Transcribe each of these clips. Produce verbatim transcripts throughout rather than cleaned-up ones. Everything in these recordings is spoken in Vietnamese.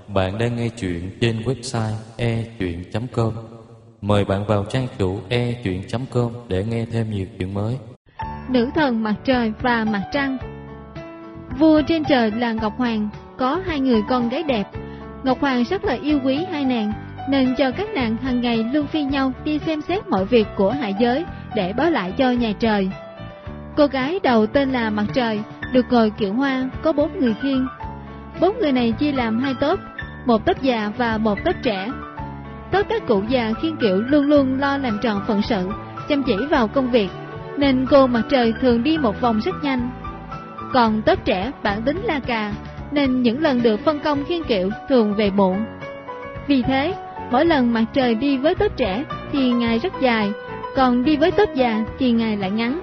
Bạn đang nghe chuyện trên website e chuyện chấm com. Mời bạn vào trang chủ e chuyện chấm com để nghe thêm nhiều chuyện mới. Nữ thần mặt trời và mặt trăng. Vua trên trời là Ngọc Hoàng, có hai người con gái đẹp. Ngọc Hoàng rất là yêu quý hai nàng, nên cho các nàng hàng ngày luân phiên nhau đi xem xét mọi việc của hạ giới để báo lại cho nhà trời. Cô gái đầu tên là Mặt Trời, được ngồi kiệu hoa, có bốn người khiêng. Bốn người này chia làm hai tốp, một tốp già và một tốp trẻ. Tốp các cụ già khiêng kiệu luôn luôn lo làm tròn phận sự, chăm chỉ vào công việc, nên cô Mặt Trời thường đi một vòng rất nhanh. Còn tốp trẻ bản tính la cà, nên những lần được phân công khiêng kiệu thường về muộn. Vì thế, mỗi lần Mặt Trời đi với tốp trẻ thì ngày rất dài, còn đi với tốp già thì ngày lại ngắn.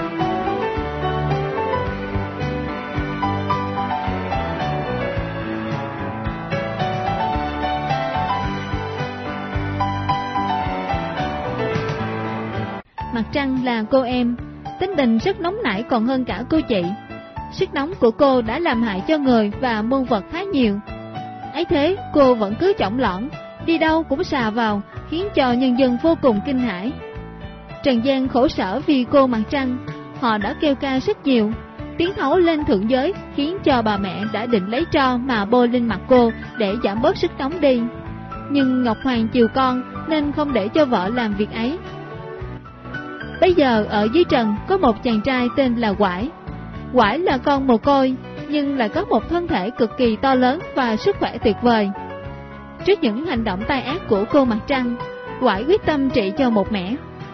Mặt Trăng là cô em, tính tình rất nóng nảy còn hơn cả cô chị. Sức nóng của cô đã làm hại cho người và muôn vật khá nhiều. Ấy thế cô vẫn cứ chỏng lõn, đi đâu cũng xà vào, khiến cho nhân dân vô cùng kinh hãi. Trần gian khổ sở vì cô Mặt Trăng, họ đã kêu ca rất nhiều, tiếng thấu lên thượng giới, khiến cho bà mẹ đã định lấy tro mà bôi lên mặt cô để giảm bớt sức nóng đi. Nhưng Ngọc Hoàng chiều con nên không để cho vợ làm việc ấy. Bây giờ ở dưới trần có một chàng trai tên là Quải. Quải là con mồ côi, nhưng lại có một thân thể cực kỳ to lớn và sức khỏe tuyệt vời. Trước những hành động tai ác của cô Mặt Trăng, Quải quyết tâm trị cho một mẻ.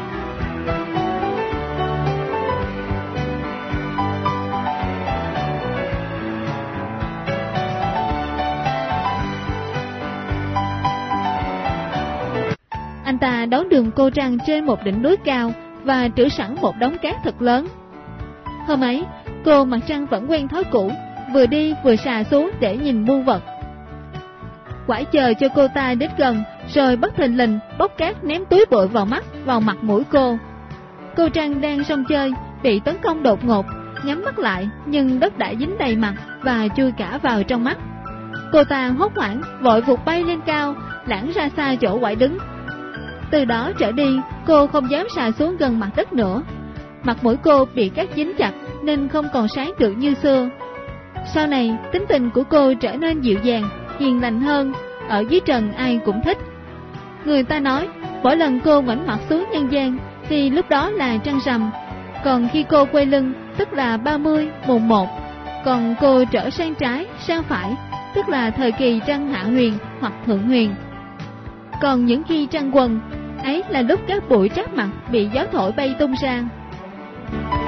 Anh ta đón đường cô Trăng trên một đỉnh núi cao và trữ sẵn một đống cát thật lớn. Hôm ấy, cô Mặt Trăng vẫn quen thói cũ, vừa đi vừa xà xuống để nhìn muôn vật. Quải chờ cho cô ta đến gần, rồi bất thình lình bốc cát ném túi bụi vào mắt, vào mặt mũi cô. Cô Trăng đang sông chơi, bị tấn công đột ngột, nhắm mắt lại, nhưng đất đã dính đầy mặt và chui cả vào trong mắt. Cô ta hốt hoảng, vội vụt bay lên cao, lãng ra xa chỗ Quải đứng. Từ đó trở đi, cô không dám xà xuống gần mặt đất nữa. Mặt mũi cô bị cát dính chặt nên không còn sáng được như xưa. Sau này, tính tình của cô trở nên dịu dàng, hiền lành hơn, ở dưới trần ai cũng thích. Người ta nói, mỗi lần cô ngoảnh mặt xuống nhân gian thì lúc đó là trăng rằm, còn khi cô quay lưng tức là ba mươi, mùng một, còn cô trở sang trái, sang phải, tức là thời kỳ trăng hạ huyền hoặc thượng huyền. Còn những khi trăng quần, ấy là lúc các bụi trát mặt bị gió thổi bay tung ra.